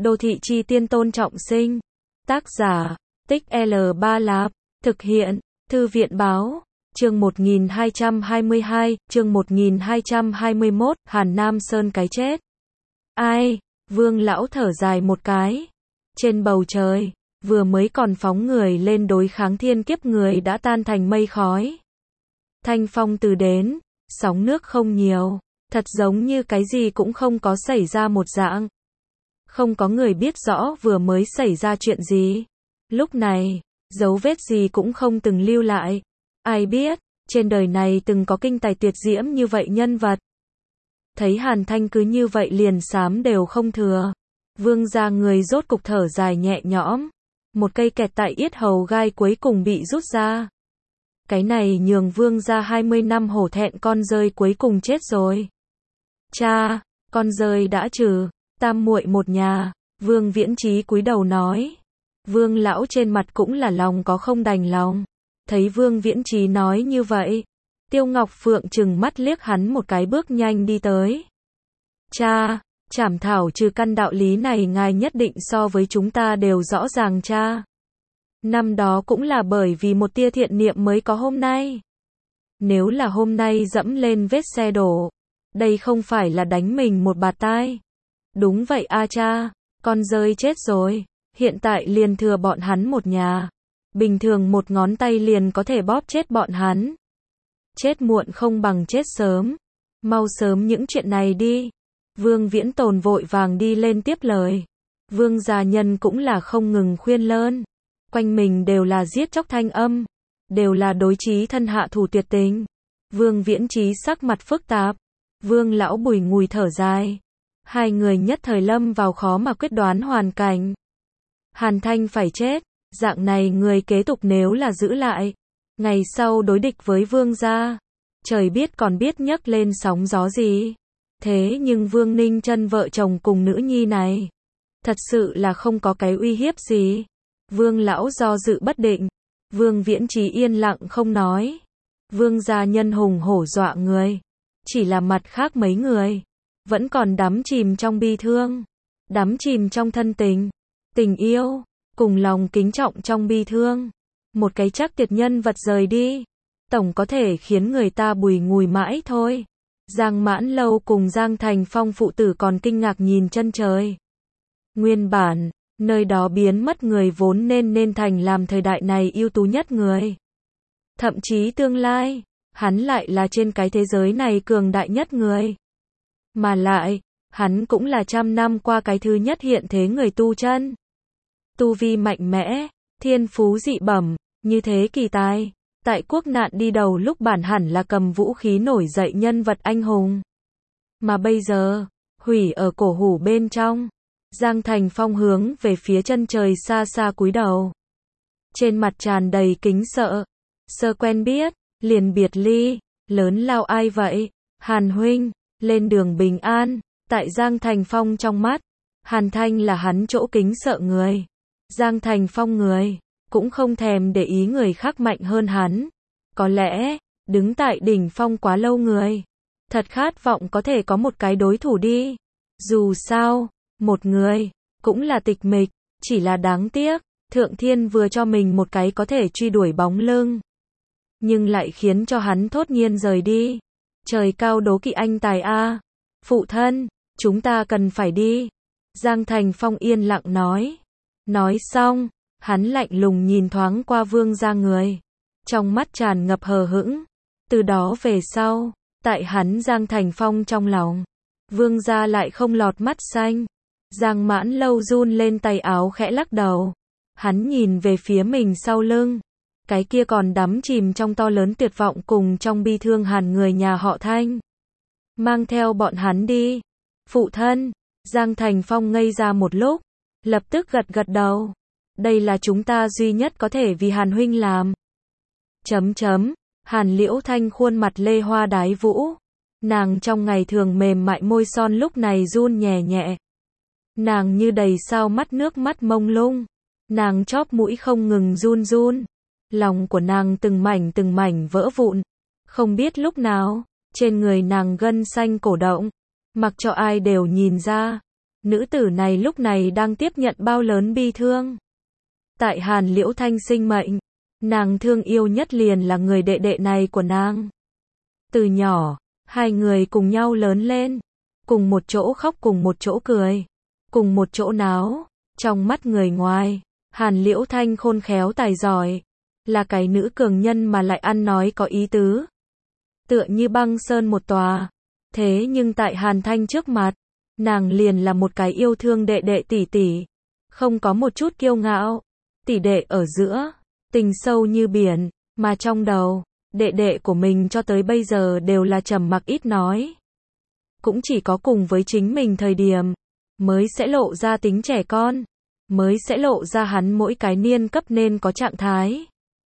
Đô thị chi tiên Tôn Trọng Sinh. Tác giả, Tích L3 Lạp. Thực hiện, Thư viện Báo. Chương 1222, chương 1221, Hàn Nam Sơn cái chết. Ai? Vương lão thở dài một cái. Trên bầu trời, vừa mới còn phóng người lên đối kháng thiên kiếp người đã tan thành mây khói. Thanh phong từ đến, sóng nước không nhiều, thật giống như cái gì cũng không có xảy ra một dạng. Không có người biết rõ vừa mới xảy ra chuyện gì. Lúc này, dấu vết gì cũng không từng lưu lại. Ai biết, trên đời này từng có kinh tài tuyệt diễm như vậy nhân vật. Thấy Hàn Thanh cứ như vậy liền xám đều không thừa. Vương gia người rốt cục thở dài nhẹ nhõm. Một cây kẹt tại yết hầu gai cuối cùng bị rút ra. Cái này nhường vương gia 20 năm hổ thẹn con rơi cuối cùng chết rồi. Cha, con rơi đã trừ, tam muội một nhà. Vương Viễn Chí cúi đầu nói. Vương lão trên mặt cũng là lòng có không đành lòng. Thấy Vương Viễn Chí nói như vậy, Tiêu Ngọc Phượng trừng mắt liếc hắn một cái bước nhanh đi tới. Cha, trảm thảo trừ căn đạo lý này ngài nhất định so với chúng ta đều rõ ràng cha. Năm đó cũng là bởi vì một tia thiện niệm mới có hôm nay. Nếu là hôm nay dẫm lên vết xe đổ, đây không phải là đánh mình một bạt tai. Đúng vậy a cha, con rơi chết rồi, hiện tại liền thừa bọn hắn một nhà. Bình thường một ngón tay liền có thể bóp chết bọn hắn. Chết muộn không bằng chết sớm. Mau sớm những chuyện này đi. Vương Viễn Tồn vội vàng đi lên tiếp lời. Vương gia nhân cũng là không ngừng khuyên lơn. Quanh mình đều là giết chóc thanh âm. Đều là đối chí thân hạ thủ tuyệt tình. Vương Viễn Chí sắc mặt phức tạp. Vương lão bùi ngùi thở dài. Hai người nhất thời lâm vào khó mà quyết đoán hoàn cảnh. Hàn Thanh phải chết. Dạng này người kế tục nếu là giữ lại, ngày sau đối địch với vương gia, trời biết còn biết nhấc lên sóng gió gì. Thế nhưng Vương Ninh Chân vợ chồng cùng nữ nhi này, thật sự là không có cái uy hiếp gì. Vương lão do dự bất định, Vương Viễn Chí yên lặng không nói. Vương gia nhân hùng hổ dọa người, chỉ là mặt khác mấy người, vẫn còn đắm chìm trong bi thương, đắm chìm trong thân tình, tình yêu. Cùng lòng kính trọng trong bi thương. Một cái chắc tuyệt nhân vật rời đi, tổng có thể khiến người ta bùi ngùi mãi thôi. Giang Mãn Lâu cùng Giang Thành Phong phụ tử còn kinh ngạc nhìn chân trời. Nguyên bản, nơi đó biến mất người vốn nên thành làm thời đại này ưu tú nhất người. Thậm chí tương lai, hắn lại là trên cái thế giới này cường đại nhất người. Mà lại, hắn cũng là trăm năm qua cái thứ nhất hiện thế người tu chân. Tu vi mạnh mẽ, thiên phú dị bẩm, như thế kỳ tài. Tại quốc nạn đi đầu lúc bản hẳn là cầm vũ khí nổi dậy nhân vật anh hùng. Mà bây giờ, hủy ở cổ hủ bên trong. Giang Thành Phong hướng về phía chân trời xa xa cúi đầu. Trên mặt tràn đầy kính sợ. Sơ quen biết, liền biệt ly, lớn lao ai vậy? Hàn huynh, lên đường bình an. Tại Giang Thành Phong trong mắt, Hàn Thanh là hắn chỗ kính sợ người. Giang Thành Phong người, cũng không thèm để ý người khác mạnh hơn hắn. Có lẽ, đứng tại đỉnh phong quá lâu người, thật khát vọng có thể có một cái đối thủ đi. Dù sao, một người, cũng là tịch mịch, chỉ là đáng tiếc, Thượng Thiên vừa cho mình một cái có thể truy đuổi bóng lưng. Nhưng lại khiến cho hắn thốt nhiên rời đi. Trời cao đố kỵ anh tài a. Phụ thân, chúng ta cần phải đi. Giang Thành Phong yên lặng nói. Nói xong, hắn lạnh lùng nhìn thoáng qua vương gia người. Trong mắt tràn ngập hờ hững. Từ đó về sau, tại hắn Giang Thành Phong trong lòng, vương gia lại không lọt mắt xanh. Giang Mãn Lâu run lên tay áo khẽ lắc đầu. Hắn nhìn về phía mình sau lưng. Cái kia còn đắm chìm trong to lớn tuyệt vọng cùng trong bi thương Hàn người nhà họ Thanh. Mang theo bọn hắn đi. Phụ thân, Giang Thành Phong ngây ra một lúc. Lập tức gật đầu. Đây là chúng ta duy nhất có thể vì Hàn huynh làm. Hàn Liễu Thanh khuôn mặt lê hoa đái vũ. Nàng trong ngày thường mềm mại môi son lúc này run nhẹ nhẹ. Nàng như đầy sao mắt nước mắt mông lung. Nàng chóp mũi không ngừng run run. Lòng của nàng từng mảnh vỡ vụn. Không biết lúc nào, trên người nàng gân xanh cổ động. Mặc cho ai đều nhìn ra. Nữ tử này lúc này đang tiếp nhận bao lớn bi thương. Tại Hàn Liễu Thanh sinh mệnh, nàng thương yêu nhất liền là người đệ đệ này của nàng. Từ nhỏ, hai người cùng nhau lớn lên, cùng một chỗ khóc cùng một chỗ cười, cùng một chỗ náo. Trong mắt người ngoài, Hàn Liễu Thanh khôn khéo tài giỏi, là cái nữ cường nhân mà lại ăn nói có ý tứ. Tựa như băng sơn một tòa. Thế nhưng tại Hàn Thanh trước mặt, nàng liền là một cái yêu thương đệ đệ tỷ tỷ, không có một chút kiêu ngạo. Tỷ đệ ở giữa, tình sâu như biển, mà trong đầu, đệ đệ của mình cho tới bây giờ đều là trầm mặc ít nói. Cũng chỉ có cùng với chính mình thời điểm, mới sẽ lộ ra tính trẻ con, mới sẽ lộ ra hắn mỗi cái niên cấp nên có trạng thái.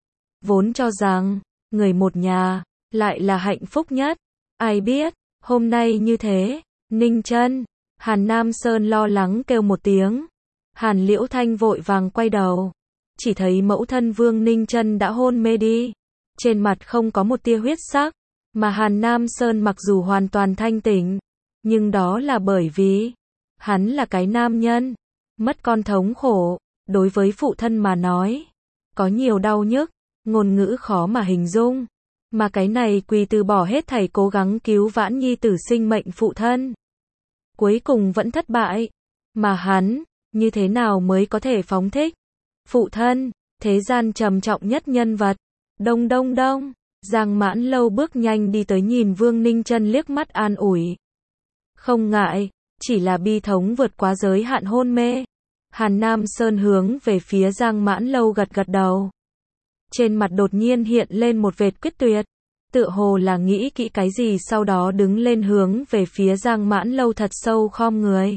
Vốn cho rằng, người một nhà, lại là hạnh phúc nhất. Ai biết, hôm nay như thế, Ninh Chân, Hàn Nam Sơn lo lắng kêu một tiếng. Hàn Liễu Thanh vội vàng quay đầu, chỉ thấy mẫu thân Vương Ninh Chân đã hôn mê đi. Trên mặt không có một tia huyết sắc, mà Hàn Nam Sơn mặc dù hoàn toàn thanh tỉnh, nhưng đó là bởi vì hắn là cái nam nhân, mất con thống khổ, đối với phụ thân mà nói, có nhiều đau nhức, ngôn ngữ khó mà hình dung, mà cái này Quỳ từ bỏ hết thảy cố gắng cứu vãn nhi tử sinh mệnh phụ thân. Cuối cùng vẫn thất bại, mà hắn, như thế nào mới có thể phóng thích? Phụ thân, thế gian trầm trọng nhất nhân vật. Đông đông đông, Giang Mãn Lâu bước nhanh đi tới nhìn Vương Ninh Chân liếc mắt an ủi. Không ngại, chỉ là bi thống vượt quá giới hạn hôn mê. Hàn Nam Sơn hướng về phía Giang Mãn Lâu gật gật đầu. Trên mặt đột nhiên hiện lên một vệt quyết tuyệt, tựa hồ là nghĩ kỹ cái gì sau đó đứng lên hướng về phía Giang Mãn Lâu thật sâu khom người.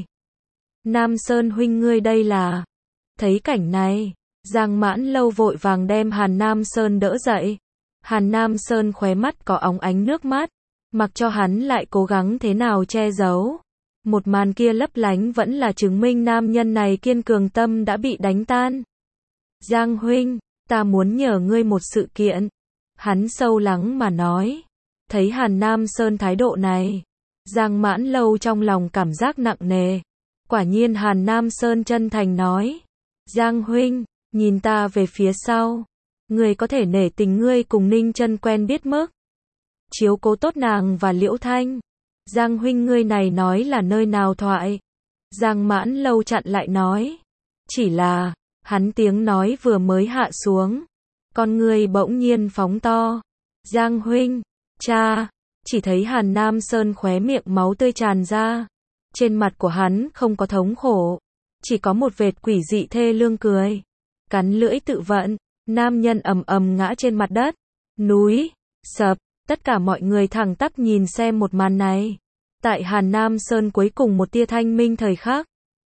Nam Sơn huynh ngươi đây là... Thấy cảnh này, Giang Mãn Lâu vội vàng đem Hàn Nam Sơn đỡ dậy. Hàn Nam Sơn khóe mắt có óng ánh nước mắt, mặc cho hắn lại cố gắng thế nào che giấu. Một màn kia lấp lánh vẫn là chứng minh nam nhân này kiên cường tâm đã bị đánh tan. Giang huynh, ta muốn nhờ ngươi một sự kiện. Hắn sâu lắng mà nói. Thấy Hàn Nam Sơn thái độ này, Giang Mãn Lâu trong lòng cảm giác nặng nề. Quả nhiên Hàn Nam Sơn chân thành nói. Giang huynh, nhìn ta về phía sau. Ngươi có thể nể tình ngươi cùng Ninh Chân quen biết mức. Chiếu cố tốt nàng và Liễu Thanh. Giang huynh ngươi này nói là nơi nào thoại. Giang Mãn Lâu chặn lại nói. Chỉ là, hắn tiếng nói vừa mới hạ xuống. Con ngươi bỗng nhiên phóng to. Giang huynh, cha, chỉ thấy Hàn Nam Sơn khóe miệng máu tươi tràn ra. Trên mặt của hắn không có thống khổ, chỉ có một vệt quỷ dị thê lương cười. Cắn lưỡi tự vận, nam nhân ầm ầm ngã trên mặt đất. Núi sập, tất cả mọi người thẳng tắp nhìn xem một màn này. Tại Hàn Nam Sơn cuối cùng một tia thanh minh thời khắc,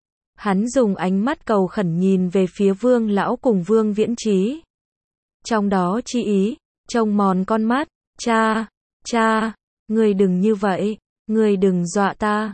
hắn dùng ánh mắt cầu khẩn nhìn về phía Vương lão cùng Vương Viễn Trí. Trong đó chi ý, trông mòn con mắt. Cha, ngươi đừng như vậy, ngươi đừng dọa ta.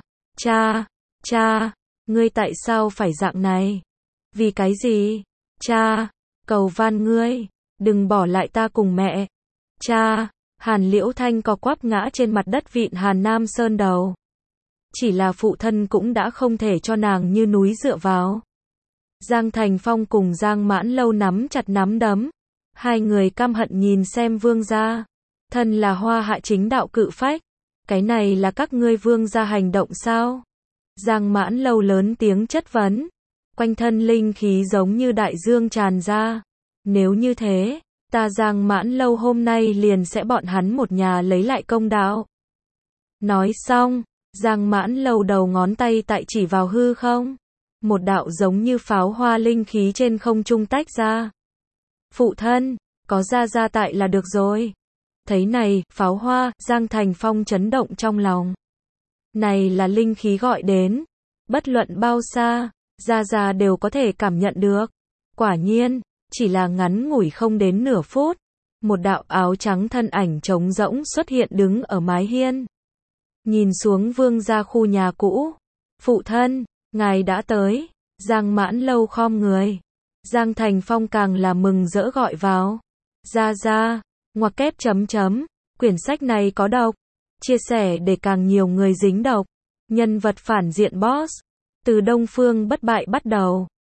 Cha, ngươi tại sao phải dạng này? Vì cái gì? Cha, cầu van ngươi, đừng bỏ lại ta cùng mẹ. Cha, Hàn Liễu Thanh co quắp ngã trên mặt đất vịn Hàn Nam Sơn đầu. Chỉ là phụ thân cũng đã không thể cho nàng như núi dựa vào. Giang Thành Phong cùng Giang Mãn Lâu nắm chặt nắm đấm. Hai người căm hận nhìn xem Vương gia. Thân là hoa hạ chính đạo cự phách. Cái này là các ngươi Vương gia hành động sao? Giang Mãn Lâu lớn tiếng chất vấn. Quanh thân linh khí giống như đại dương tràn ra. Nếu như thế, ta Giang Mãn Lâu hôm nay liền sẽ bọn hắn một nhà lấy lại công đạo. Nói xong, Giang Mãn Lâu đầu ngón tay tại chỉ vào hư không. Một đạo giống như pháo hoa linh khí trên không trung tách ra. Phụ thân, có ra tại là được rồi. Thấy này, pháo hoa, Giang Thành Phong chấn động trong lòng. Này là linh khí gọi đến. Bất luận bao xa, ra đều có thể cảm nhận được. Quả nhiên, chỉ là ngắn ngủi không đến nửa phút. Một đạo áo trắng thân ảnh trống rỗng xuất hiện đứng ở mái hiên. Nhìn xuống Vương gia khu nhà cũ. Phụ thân, ngài đã tới. Giang Mãn Lâu khom người. Giang Thành Phong càng là mừng rỡ gọi vào. Ra, ngoặc kép chấm. Quyển sách này có độc. Chia sẻ để càng nhiều người dính độc. Nhân vật phản diện boss. Từ Đông Phương bất bại bắt đầu.